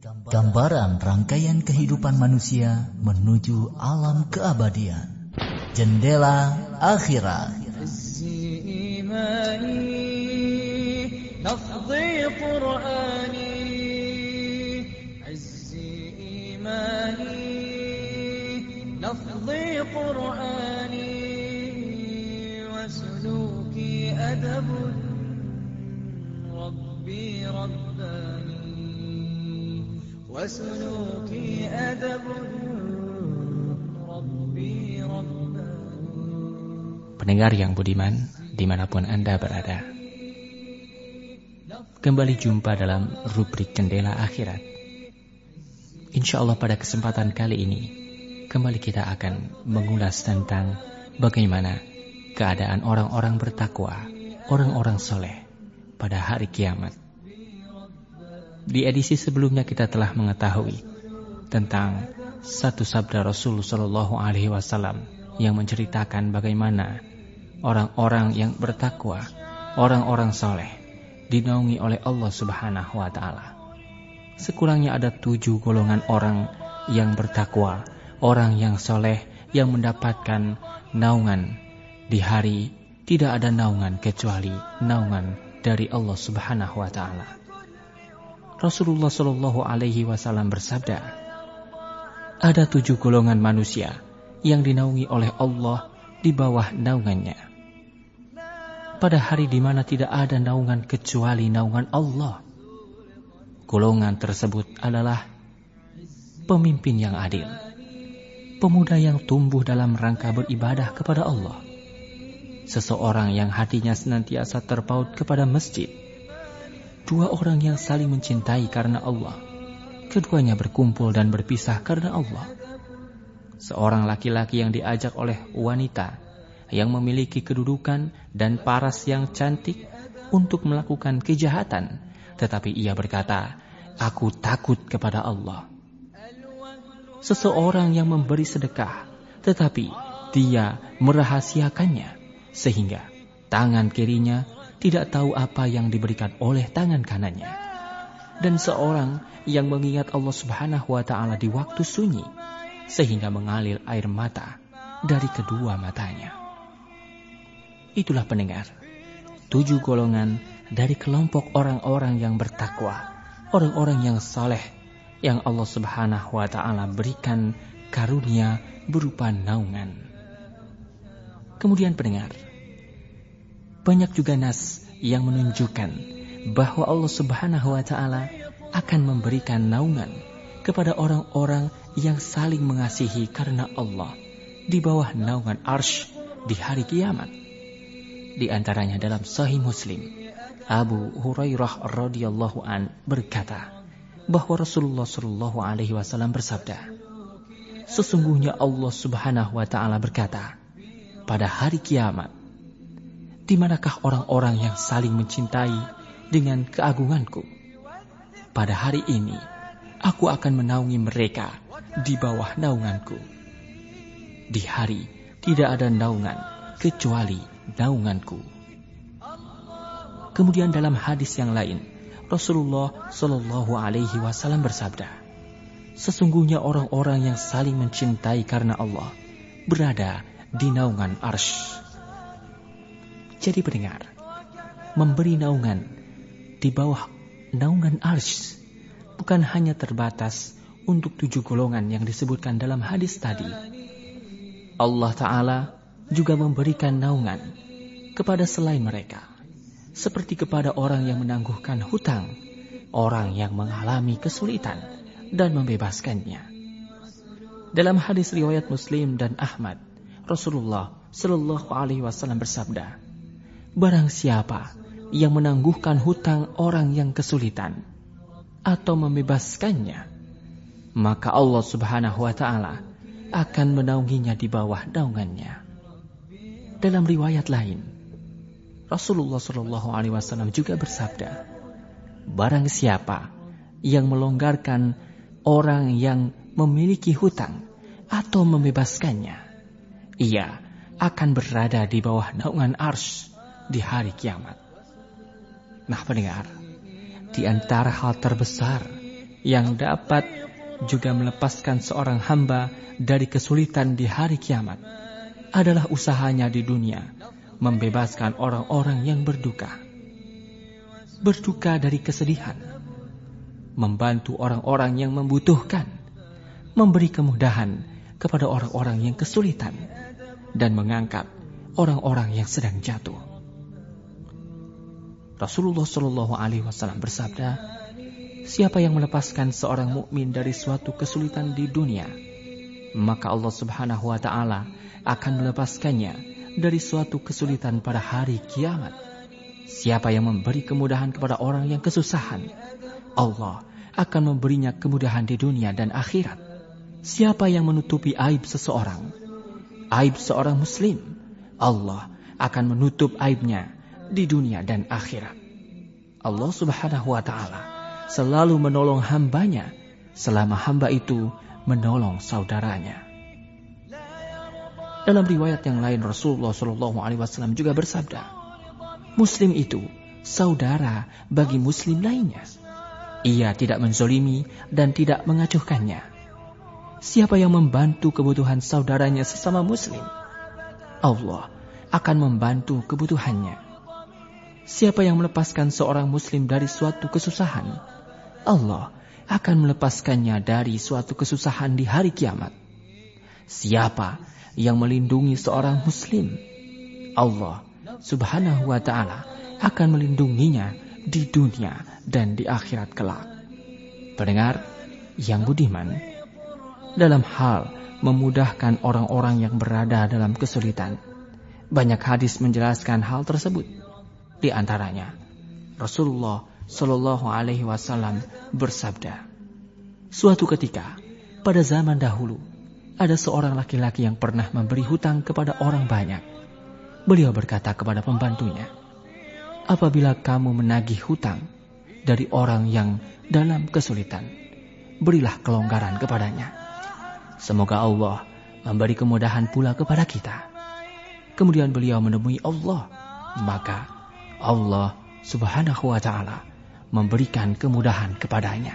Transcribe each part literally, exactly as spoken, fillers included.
Gambaran rangkaian kehidupan manusia menuju alam keabadian. Jendela Akhirat. وسلوكي أدب ربي رباني. Pendengar yang budiman, dimanapun Anda berada, kembali jumpa dalam rubrik Jendela Akhirat. Insya Allah pada kesempatan kali ini kembali kita akan mengulas tentang bagaimana keadaan orang-orang bertakwa, orang-orang soleh pada hari kiamat. Di edisi sebelumnya kita telah mengetahui tentang satu sabda Rasulullah shallallahu alaihi wasallam yang menceritakan bagaimana orang-orang yang bertakwa, orang-orang soleh dinaungi oleh Allah Subhanahu wa Ta'ala. Sekurangnya ada tujuh golongan orang yang bertakwa, orang yang soleh yang mendapatkan naungan di hari tidak ada naungan kecuali naungan dari Allah Subhanahu wa Ta'ala. Rasulullah shallallahu alaihi wasallam bersabda, ada tujuh golongan manusia yang dinaungi oleh Allah di bawah naungannya. Pada hari di mana tidak ada naungan kecuali naungan Allah. Golongan tersebut adalah pemimpin yang adil, pemuda yang tumbuh dalam rangka beribadah kepada Allah, seseorang yang hatinya senantiasa terpaut kepada masjid, dua orang yang saling mencintai karena Allah, keduanya berkumpul dan berpisah karena Allah, seorang laki-laki yang diajak oleh wanita yang memiliki kedudukan dan paras yang cantik untuk melakukan kejahatan, tetapi ia berkata, aku takut kepada Allah. Seseorang yang memberi sedekah, tetapi dia merahasiakannya, sehingga tangan kirinya tidak tahu apa yang diberikan oleh tangan kanannya. Dan seorang yang mengingat Allah Subhanahu wa Ta'ala di waktu sunyi, sehingga mengalir air mata dari kedua matanya. Itulah pendengar, tujuh golongan dari kelompok orang-orang yang bertakwa, orang-orang yang saleh, yang Allah Subhanahu wa Ta'ala berikan karunia berupa naungan. Kemudian pendengar, banyak juga nas yang menunjukkan bahwa Allah Subhanahu wa Ta'ala akan memberikan naungan kepada orang-orang yang saling mengasihi karena Allah di bawah naungan arsy di hari kiamat. Di antaranya dalam Sahih Muslim, Abu Hurairah radhiyallahu an berkata bahwa Rasulullah shallallahu alaihi wasallam bersabda, sesungguhnya Allah Subhanahu wa Ta'ala berkata, pada hari kiamat, di manakah orang-orang yang saling mencintai dengan keagunganku? Pada hari ini, aku akan menaungi mereka di bawah naunganku. Di hari tidak ada naungan kecuali naunganku. Kemudian dalam hadis yang lain, Rasulullah shallallahu alaihi wasallam bersabda, sesungguhnya orang-orang yang saling mencintai karena Allah berada di naungan arsy. Jadi pendengar, memberi naungan di bawah naungan arsy bukan hanya terbatas untuk tujuh golongan yang disebutkan dalam hadis tadi. Allah Ta'ala juga memberikan naungan kepada selain mereka, seperti kepada orang yang menangguhkan hutang, orang yang mengalami kesulitan dan membebaskannya. Dalam hadis riwayat Muslim dan Ahmad, Rasulullah Shallallahu Alaihi Wasallam bersabda, barang siapa yang menangguhkan hutang orang yang kesulitan atau membebaskannya, maka Allah Subhanahu wa Ta'ala akan menaunginya di bawah naungannya. Dalam riwayat lain, Rasulullah shallallahu alaihi wasallam juga bersabda, barang siapa yang melonggarkan orang yang memiliki hutang atau membebaskannya, ia akan berada di bawah naungan arsy di hari kiamat. Nah pendengar, di antara hal terbesar yang dapat juga melepaskan seorang hamba dari kesulitan di hari kiamat adalah usahanya di dunia membebaskan orang-orang yang berduka. Berduka dari kesedihan, membantu orang-orang yang membutuhkan, memberi kemudahan kepada orang-orang yang kesulitan, dan mengangkat orang-orang yang sedang jatuh. Rasulullah Shallallahu Alaihi Wasallam bersabda, siapa yang melepaskan seorang mukmin dari suatu kesulitan di dunia, maka Allah Subhanahu Wa Taala akan melepaskannya dari suatu kesulitan pada hari kiamat. Siapa yang memberi kemudahan kepada orang yang kesusahan, Allah akan memberinya kemudahan di dunia dan akhirat. Siapa yang menutupi aib seseorang, aib seorang muslim, Allah akan menutup aibnya di dunia dan akhirat. Allah Subhanahu Wa Taala selalu menolong hambanya selama hamba itu menolong saudaranya. Dalam riwayat yang lain, Rasulullah Shallallahu Alaihi Wasallam juga bersabda, Muslim itu saudara bagi Muslim lainnya. Ia tidak menzolimi dan tidak mengacuhkannya. Siapa yang membantu kebutuhan saudaranya sesama Muslim, Allah akan membantu kebutuhannya. Siapa yang melepaskan seorang Muslim dari suatu kesusahan, Allah akan melepaskannya dari suatu kesusahan di hari kiamat. Siapa yang melindungi seorang Muslim, Allah Subhanahu Wa Taala akan melindunginya di dunia dan di akhirat kelak. Pendengar yang budiman, dalam hal memudahkan orang-orang yang berada dalam kesulitan, banyak hadis menjelaskan hal tersebut. Di antaranya, Rasulullah Shallallahu Alaihi Wasallam bersabda, suatu ketika pada zaman dahulu ada seorang laki-laki yang pernah memberi hutang kepada orang banyak. Beliau berkata kepada pembantunya, apabila kamu menagih hutang dari orang yang dalam kesulitan, berilah kelonggaran kepadanya. Semoga Allah memberi kemudahan pula kepada kita. Kemudian beliau menemui Allah, maka Allah Subhanahu Wa Taala memberikan kemudahan kepadanya.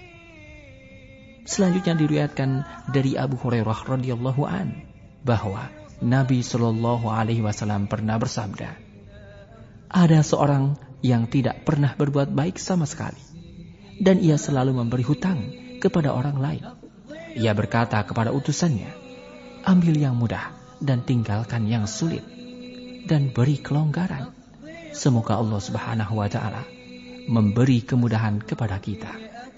Selanjutnya diriwayatkan dari Abu Hurairah radhiyallahu an bahwa Nabi Shallallahu Alaihi Wasallam pernah bersabda, ada seorang yang tidak pernah berbuat baik sama sekali, dan ia selalu memberi hutang kepada orang lain. Ia berkata kepada utusannya, ambil yang mudah dan tinggalkan yang sulit, dan beri kelonggaran. Semoga Allah Subhanahu Wa Taala memberi kemudahan kepada kita.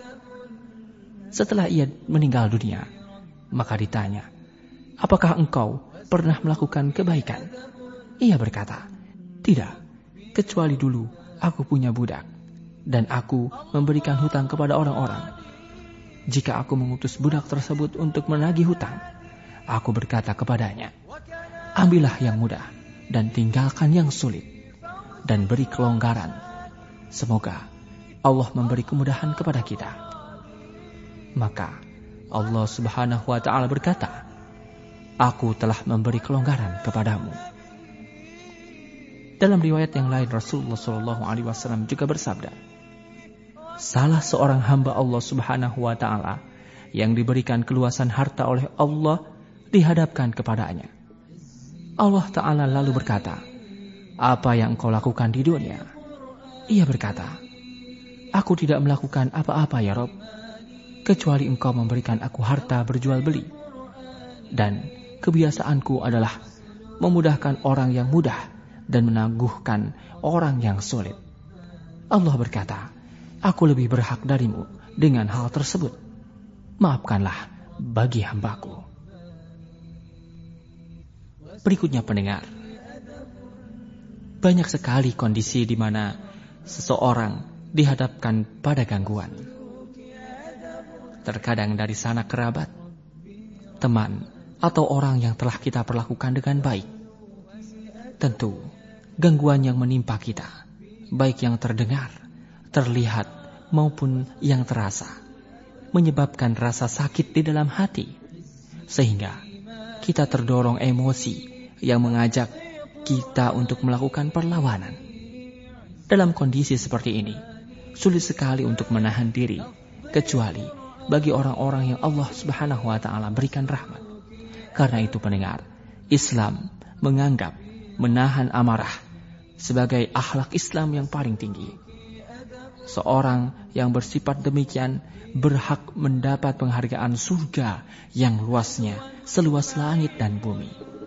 Setelah ia meninggal dunia, maka ditanya, apakah engkau pernah melakukan kebaikan? Ia berkata, tidak, kecuali dulu aku punya budak, dan aku memberikan hutang kepada orang-orang. Jika aku mengutus budak tersebut untuk menagih hutang, aku berkata kepadanya, ambillah yang mudah dan tinggalkan yang sulit, dan beri kelonggaran. Semoga Allah memberi kemudahan kepada kita. Maka Allah Subhanahu Wa Taala berkata, aku telah memberi kelonggaran kepadamu. Dalam riwayat yang lain, Rasulullah Shallallahu Alaihi Wasallam juga bersabda, salah seorang hamba Allah Subhanahu Wa Taala yang diberikan keluasan harta oleh Allah dihadapkan kepadanya. Allah Ta'ala lalu berkata, apa yang engkau lakukan di dunia? Ia berkata, aku tidak melakukan apa-apa ya Rabb, kecuali engkau memberikan aku harta berjual beli. Dan kebiasaanku adalah memudahkan orang yang mudah dan menangguhkan orang yang sulit. Allah berkata, aku lebih berhak darimu dengan hal tersebut. Maafkanlah bagi hambaku. Berikutnya pendengar, banyak sekali kondisi di mana seseorang dihadapkan pada gangguan. Terkadang dari sana kerabat, teman, atau orang yang telah kita perlakukan dengan baik. Tentu, gangguan yang menimpa kita, baik yang terdengar, terlihat, maupun yang terasa, menyebabkan rasa sakit di dalam hati, sehingga kita terdorong emosi yang mengajak kita untuk melakukan perlawanan. Dalam kondisi seperti ini, sulit sekali untuk menahan diri kecuali bagi orang-orang yang Allah Subhanahu wa taala berikan rahmat. Karena itu pendengar, Islam menganggap menahan amarah sebagai akhlak Islam yang paling tinggi. Seorang yang bersifat demikian berhak mendapat penghargaan surga yang luasnya seluas langit dan bumi,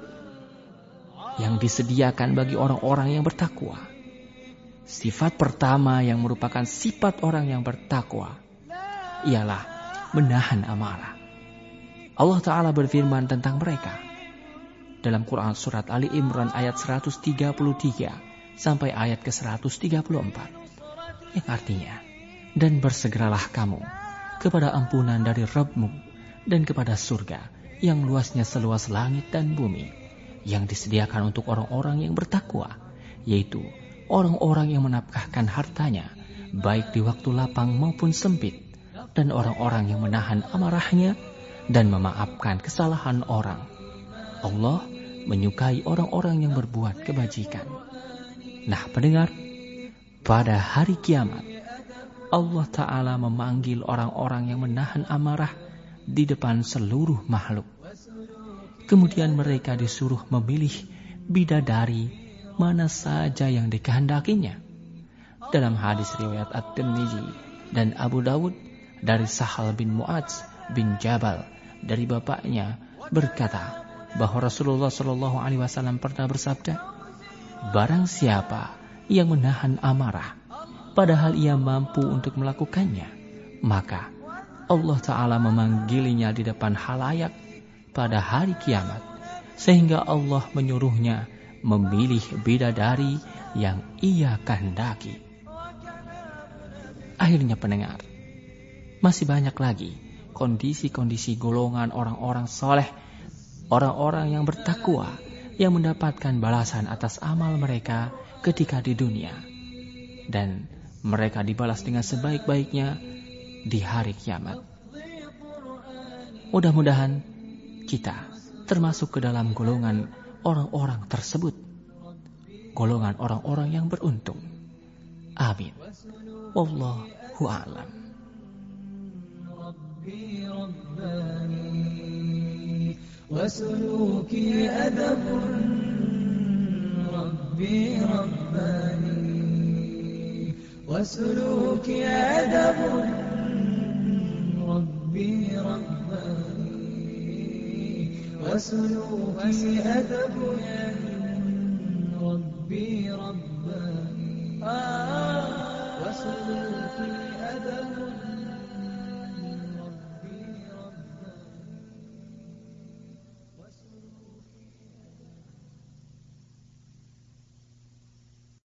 yang disediakan bagi orang-orang yang bertakwa. Sifat pertama yang merupakan sifat orang yang bertakwa ialah menahan amarah. Allah Ta'ala berfirman tentang mereka dalam Quran surat Ali Imran ayat seratus tiga puluh tiga sampai ayat ke seratus tiga puluh empat, yang artinya, dan bersegeralah kamu kepada ampunan dari Rabb-mu dan kepada surga yang luasnya seluas langit dan bumi, yang disediakan untuk orang-orang yang bertakwa, yaitu orang-orang yang menafkahkan hartanya baik di waktu lapang maupun sempit, dan orang-orang yang menahan amarahnya dan memaafkan kesalahan orang. Allah menyukai orang-orang yang berbuat kebajikan. Nah pendengar, pada hari kiamat Allah Ta'ala memanggil orang-orang yang menahan amarah di depan seluruh makhluk. Kemudian mereka disuruh memilih bidadari mana saja yang dikehendakinya. Dalam hadis riwayat At-Tirmidzi dan Abu Dawud dari Sahal bin Mu'adz bin Jabal dari bapaknya berkata bahwa Rasulullah Shallallahu Alaihi Wasallam pernah bersabda, barang siapa yang menahan amarah padahal ia mampu untuk melakukannya, maka Allah Ta'ala memanggilnya di depan halayak pada hari kiamat, sehingga Allah menyuruhnya memilih bidadari yang ia kehendaki. Akhirnya pendengar, masih banyak lagi kondisi-kondisi golongan orang-orang soleh, orang-orang yang bertakwa, yang mendapatkan balasan atas amal mereka ketika di dunia, dan mereka dibalas dengan sebaik-baiknya di hari kiamat. Mudah-mudahan kita termasuk ke dalam golongan orang-orang tersebut, golongan orang-orang yang beruntung. Amin. Wallahu a'lam. وسلوكي أدب ربي رباني وسلوكي أدب ربي رباني وسلوكي أدب ربي رباني وسلوكي أدب